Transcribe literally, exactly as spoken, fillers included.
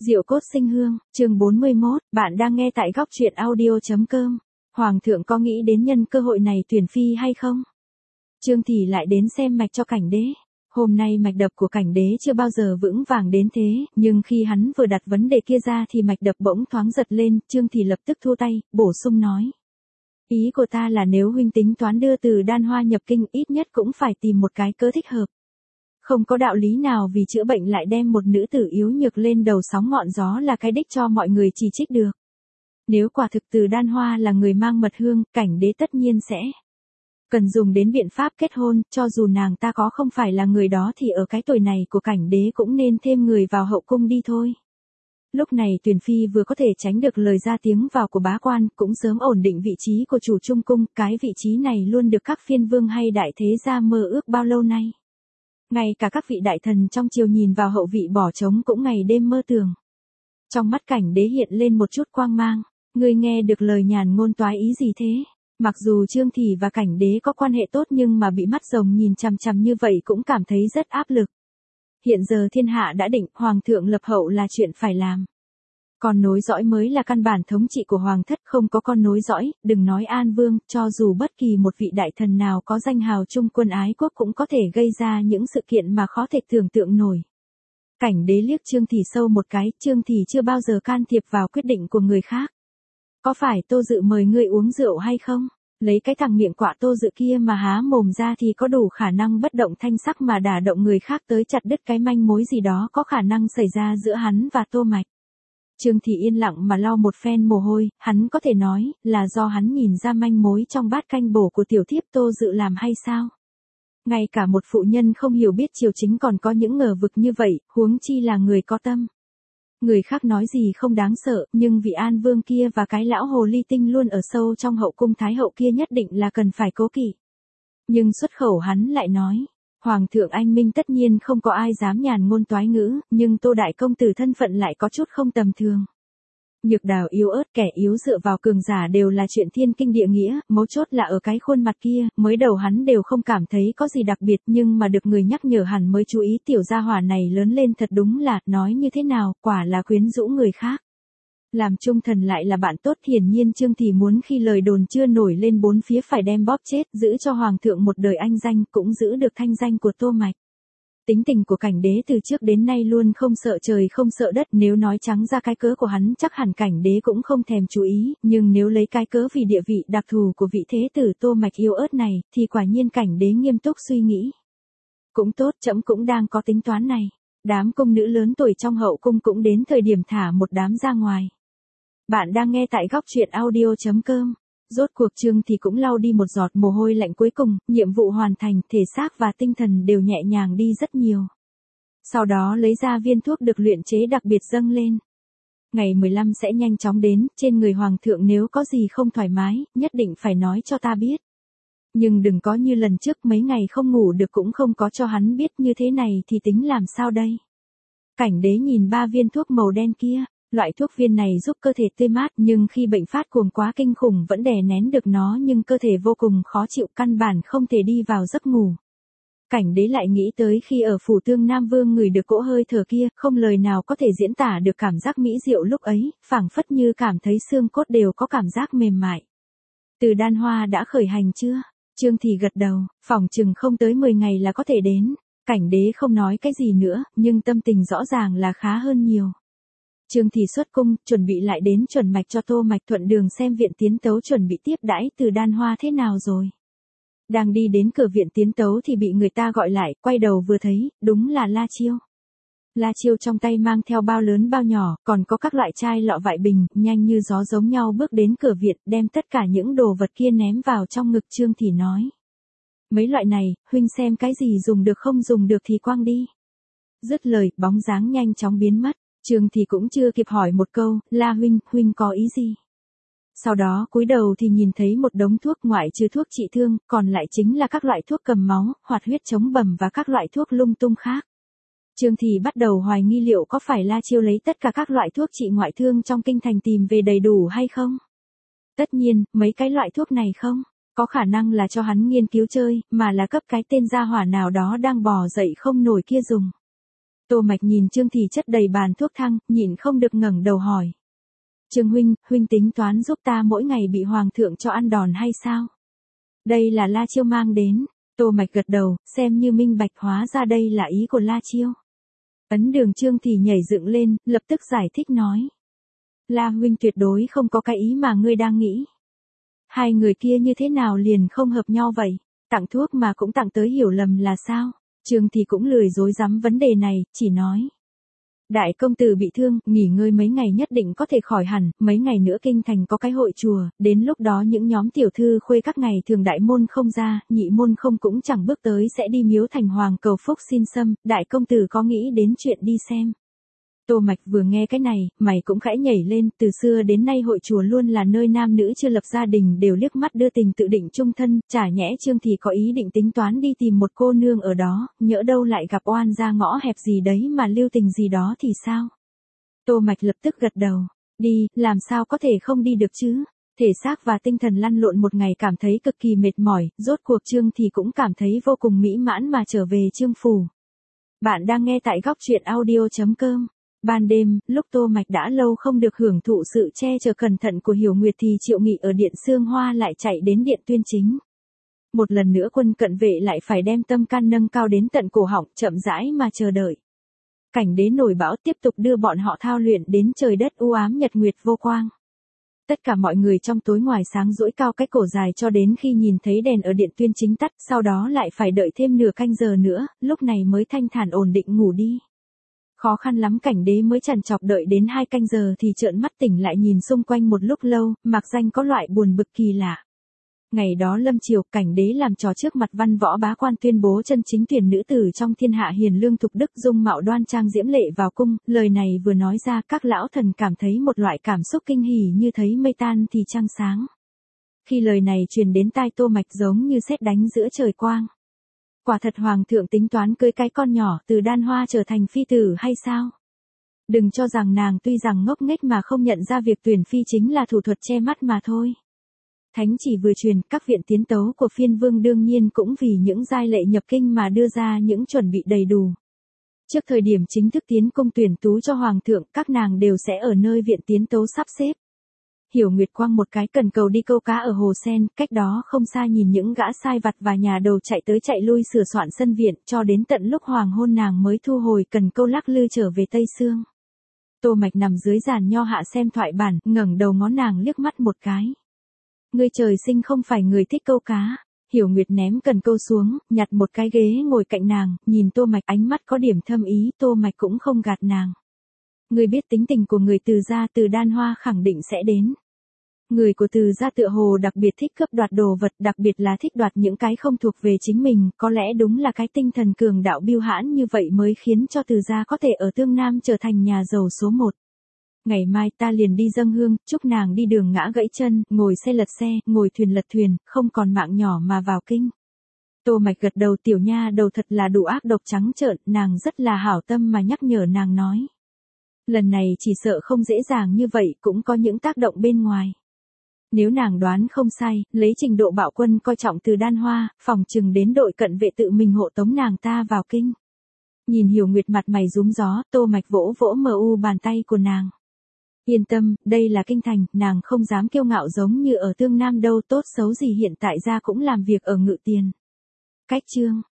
Diệu cốt sinh hương, chương bốn mươi mốt, bạn đang nghe tại góc truyện audio chấm com. Hoàng thượng có nghĩ đến nhân cơ hội này tuyển phi hay không? Trương Thị lại đến xem mạch cho Cảnh Đế. Hôm nay mạch đập của Cảnh Đế chưa bao giờ vững vàng đến thế, nhưng khi hắn vừa đặt vấn đề kia ra thì mạch đập bỗng thoáng giật lên, Trương Thị lập tức thu tay, bổ sung nói. Ý của ta là nếu huynh tính toán đưa Từ Đan Hoa nhập kinh, ít nhất cũng phải tìm một cái cớ thích hợp. Không có đạo lý nào vì chữa bệnh lại đem một nữ tử yếu nhược lên đầu sóng ngọn gió là cái đích cho mọi người chỉ trích được. Nếu quả thực Từ Đan Hoa là người mang mật hương, Cảnh Đế tất nhiên sẽ cần dùng đến biện pháp kết hôn, cho dù nàng ta có không phải là người đó thì ở cái tuổi này của Cảnh Đế cũng nên thêm người vào hậu cung đi thôi. Lúc này Tuyền Phi vừa có thể tránh được lời ra tiếng vào của bá quan, cũng sớm ổn định vị trí của chủ trung cung, cái vị trí này luôn được các phiên vương hay đại thế gia mơ ước bao lâu nay. Ngay cả các vị đại thần trong triều nhìn vào hậu vị bỏ trống cũng ngày đêm mơ tưởng. Trong mắt Cảnh Đế hiện lên một chút quang mang, ngươi nghe được lời nhàn ngôn toái ý gì thế? Mặc dù Trương Thị và Cảnh Đế có quan hệ tốt nhưng mà bị mắt rồng nhìn chằm chằm như vậy cũng cảm thấy rất áp lực. Hiện giờ thiên hạ đã định, hoàng thượng lập hậu là chuyện phải làm. Con nối dõi mới là căn bản thống trị của hoàng thất, không có con nối dõi, đừng nói An Vương, cho dù bất kỳ một vị đại thần nào có danh hào trung quân ái quốc cũng có thể gây ra những sự kiện mà khó thể tưởng tượng nổi. Cảnh Đế liếc Trương Thị sâu một cái, Trương Thị chưa bao giờ can thiệp vào quyết định của người khác. Có phải Tô Dự mời ngươi uống rượu hay không? Lấy cái thằng miệng quạ Tô Dự kia mà há mồm ra thì có đủ khả năng bất động thanh sắc mà đả động người khác tới chặt đứt cái manh mối gì đó có khả năng xảy ra giữa hắn và Tô Mạch. Trương Thị yên lặng mà lau một phen mồ hôi, hắn có thể nói là do hắn nhìn ra manh mối trong bát canh bổ của tiểu thiếp Tô Dự làm hay sao? Ngay cả một phụ nhân không hiểu biết triều chính còn có những ngờ vực như vậy, huống chi là người có tâm. Người khác nói gì không đáng sợ, nhưng vị An Vương kia và cái lão hồ ly tinh luôn ở sâu trong hậu cung Thái hậu kia nhất định là cần phải cố kỵ. Nhưng xuất khẩu hắn lại nói, Hoàng thượng anh minh tất nhiên không có ai dám nhàn ngôn toái ngữ, nhưng Tô đại công tử thân phận lại có chút không tầm thường. Nhược Đào yếu ớt, kẻ yếu dựa vào cường giả đều là chuyện thiên kinh địa nghĩa, mấu chốt là ở cái khuôn mặt kia, mới đầu hắn đều không cảm thấy có gì đặc biệt nhưng mà được người nhắc nhở hẳn mới chú ý tiểu gia hỏa này lớn lên thật đúng là, nói như thế nào, quả là quyến rũ người khác. Làm trung thần lại là bạn tốt, hiển nhiên Trương Thị muốn khi lời đồn chưa nổi lên bốn phía phải đem bóp chết, giữ cho Hoàng thượng một đời anh danh, cũng giữ được thanh danh của Tô Mạch. Tính tình của Cảnh Đế từ trước đến nay luôn không sợ trời không sợ đất, nếu nói trắng ra cái cớ của hắn chắc hẳn Cảnh Đế cũng không thèm chú ý, nhưng nếu lấy cái cớ vì địa vị đặc thù của vị thế tử Tô Mạch yêu ớt này, thì quả nhiên Cảnh Đế nghiêm túc suy nghĩ. Cũng tốt, trẫm cũng đang có tính toán này. Đám cung nữ lớn tuổi trong hậu cung cũng đến thời điểm thả một đám ra ngoài. Bạn đang nghe tại góc truyện audio chấm com. Rốt cuộc Trương Thị cũng lau đi một giọt mồ hôi lạnh cuối cùng, nhiệm vụ hoàn thành, thể xác và tinh thần đều nhẹ nhàng đi rất nhiều. Sau đó lấy ra viên thuốc được luyện chế đặc biệt dâng lên. Ngày mười lăm sẽ nhanh chóng đến, trên người hoàng thượng nếu có gì không thoải mái, nhất định phải nói cho ta biết. Nhưng đừng có như lần trước mấy ngày không ngủ được cũng không có cho hắn biết, như thế này thì tính làm sao đây? Cảnh Đế nhìn ba viên thuốc màu đen kia. Loại thuốc viên này giúp cơ thể tươi mát, nhưng khi bệnh phát cuồng quá kinh khủng vẫn đè nén được nó, nhưng cơ thể vô cùng khó chịu, căn bản không thể đi vào giấc ngủ. Cảnh Đế lại nghĩ tới khi ở phủ Tương Nam Vương ngửi được cỗ hơi thở kia, không lời nào có thể diễn tả được cảm giác mỹ diệu lúc ấy, phảng phất như cảm thấy xương cốt đều có cảm giác mềm mại. Từ Đan Hoa đã khởi hành chưa? Trương Thị gật đầu, phỏng chừng không tới mười ngày là có thể đến. Cảnh Đế không nói cái gì nữa, nhưng tâm tình rõ ràng là khá hơn nhiều. Trương Thị xuất cung, chuẩn bị lại đến chuẩn mạch cho Tô Mạch, thuận đường xem viện tiến tấu chuẩn bị tiếp đãi Từ Đan Hoa thế nào rồi. Đang đi đến cửa viện tiến tấu thì bị người ta gọi lại, quay đầu vừa thấy, đúng là La Chiêu. La Chiêu trong tay mang theo bao lớn bao nhỏ, còn có các loại chai lọ vại bình, nhanh như gió giống nhau bước đến cửa viện, đem tất cả những đồ vật kia ném vào trong ngực Trương Thị nói. Mấy loại này, huynh xem cái gì dùng được không dùng được thì quăng đi. Dứt lời, bóng dáng nhanh chóng biến mất. Trương Thị cũng chưa kịp hỏi một câu, La huynh, huynh có ý gì? Sau đó cúi đầu thì nhìn thấy một đống thuốc, ngoại trừ thuốc trị thương, còn lại chính là các loại thuốc cầm máu, hoạt huyết chống bầm và các loại thuốc lung tung khác. Trương Thị bắt đầu hoài nghi liệu có phải La Chiêu lấy tất cả các loại thuốc trị ngoại thương trong kinh thành tìm về đầy đủ hay không? Tất nhiên, mấy cái loại thuốc này không có khả năng là cho hắn nghiên cứu chơi, mà là cấp cái tên gia hỏa nào đó đang bò dậy không nổi kia dùng. Tô Mạch nhìn Trương Thị chất đầy bàn thuốc thang, nhịn không được ngẩng đầu hỏi. Trương huynh, huynh tính toán giúp ta mỗi ngày bị hoàng thượng cho ăn đòn hay sao? Đây là La Chiêu mang đến. Tô Mạch gật đầu, xem như minh bạch, hóa ra đây là ý của La Chiêu. Ấn Đường Trương Thị nhảy dựng lên, lập tức giải thích nói. La huynh tuyệt đối không có cái ý mà ngươi đang nghĩ. Hai người kia như thế nào liền không hợp nhau vậy? Tặng thuốc mà cũng tặng tới hiểu lầm là sao? Trương Thị cũng lười dối rắm vấn đề này, chỉ nói. Đại công tử bị thương, nghỉ ngơi mấy ngày nhất định có thể khỏi hẳn, mấy ngày nữa kinh thành có cái hội chùa, đến lúc đó những nhóm tiểu thư khuê các ngày thường đại môn không ra, nhị môn không cũng chẳng bước tới sẽ đi miếu thành hoàng cầu phúc xin xâm, đại công tử có nghĩ đến chuyện đi xem. Tô Mạch vừa nghe cái này, mày cũng khẽ nhảy lên, từ xưa đến nay hội chùa luôn là nơi nam nữ chưa lập gia đình đều liếc mắt đưa tình tự định chung thân, chả nhẽ Trương Thị có ý định tính toán đi tìm một cô nương ở đó, nhỡ đâu lại gặp oan ra ngõ hẹp gì đấy mà lưu tình gì đó thì sao? Tô Mạch lập tức gật đầu, đi, làm sao có thể không đi được chứ? Thể xác và tinh thần lăn lộn một ngày cảm thấy cực kỳ mệt mỏi, rốt cuộc Trương Thị cũng cảm thấy vô cùng mỹ mãn mà trở về Trương phủ. Bạn đang nghe tại góc truyện audio chấm com. Ban đêm, lúc Tô Mạch đã lâu không được hưởng thụ sự che chở cẩn thận của Hiểu Nguyệt thì Triệu Nghị ở Điện Sương Hoa lại chạy đến Điện Tuyên Chính. Một lần nữa quân cận vệ lại phải đem tâm can nâng cao đến tận cổ họng, chậm rãi mà chờ đợi. Cảnh đế nổi bão tiếp tục đưa bọn họ thao luyện đến trời đất u ám nhật nguyệt vô quang. Tất cả mọi người trong tối ngoài sáng duỗi cao cái cổ dài cho đến khi nhìn thấy đèn ở Điện Tuyên Chính tắt, sau đó lại phải đợi thêm nửa canh giờ nữa, lúc này mới thanh thản ổn định ngủ đi. Khó khăn lắm cảnh đế mới chằn chọc đợi đến hai canh giờ thì trợn mắt tỉnh lại nhìn xung quanh một lúc lâu, mặc danh có loại buồn bực kỳ lạ. Ngày đó lâm chiều, cảnh đế làm trò trước mặt văn võ bá quan tuyên bố chân chính tuyển nữ tử trong thiên hạ hiền lương thục đức dung mạo đoan trang diễm lệ vào cung, lời này vừa nói ra các lão thần cảm thấy một loại cảm xúc kinh hỉ như thấy mây tan thì trăng sáng. Khi lời này truyền đến tai Tô Mạch giống như sét đánh giữa trời quang. Quả thật hoàng thượng tính toán cưới cái con nhỏ từ Đan Hoa trở thành phi tử hay sao? Đừng cho rằng nàng tuy rằng ngốc nghếch mà không nhận ra việc tuyển phi chính là thủ thuật che mắt mà thôi. Thánh chỉ vừa truyền, các viện tiến tấu của phiên vương đương nhiên cũng vì những giai lệ nhập kinh mà đưa ra những chuẩn bị đầy đủ. Trước thời điểm chính thức tiến cung tuyển tú cho hoàng thượng, các nàng đều sẽ ở nơi viện tiến tấu sắp xếp. Hiểu Nguyệt quăng một cái cần cầu đi câu cá ở hồ sen, cách đó không xa nhìn những gã sai vặt và nhà đầu chạy tới chạy lui sửa soạn sân viện, cho đến tận lúc hoàng hôn nàng mới thu hồi cần câu lắc lư trở về Tây Sương. Tô Mạch nằm dưới giàn nho hạ xem thoại bản, ngẩng đầu ngó nàng liếc mắt một cái. Ngươi trời sinh không phải người thích câu cá. Hiểu Nguyệt ném cần câu xuống, nhặt một cái ghế ngồi cạnh nàng, nhìn Tô Mạch ánh mắt có điểm thâm ý, Tô Mạch cũng không gạt nàng. Ngươi biết tính tình của người Từ gia, Từ Đan Hoa khẳng định sẽ đến. Người của Từ gia tựa hồ đặc biệt thích cướp đoạt đồ vật, đặc biệt là thích đoạt những cái không thuộc về chính mình, có lẽ đúng là cái tinh thần cường đạo biêu hãn như vậy mới khiến cho Từ gia có thể ở Tương Nam trở thành nhà giàu số một. Ngày mai ta liền đi dâng hương, chúc nàng đi đường ngã gãy chân, ngồi xe lật xe, ngồi thuyền lật thuyền, không còn mạng nhỏ mà vào kinh. Tô Mạch gật đầu, tiểu nha đầu thật là đủ ác độc trắng trợn, nàng rất là hảo tâm mà nhắc nhở nàng nói. Lần này chỉ sợ không dễ dàng như vậy, cũng có những tác động bên ngoài. Nếu nàng đoán không sai, lấy trình độ bạo quân coi trọng Từ Đan Hoa, phòng chừng đến đội cận vệ tự mình hộ tống nàng ta vào kinh. Nhìn Hiểu Nguyệt mặt mày rúm gió, Tô Mạch vỗ vỗ mờ u bàn tay của nàng. Yên tâm, đây là kinh thành, nàng không dám kiêu ngạo giống như ở Tương Nam đâu, tốt xấu gì hiện tại ra cũng làm việc ở Ngự Tiền. Cách chương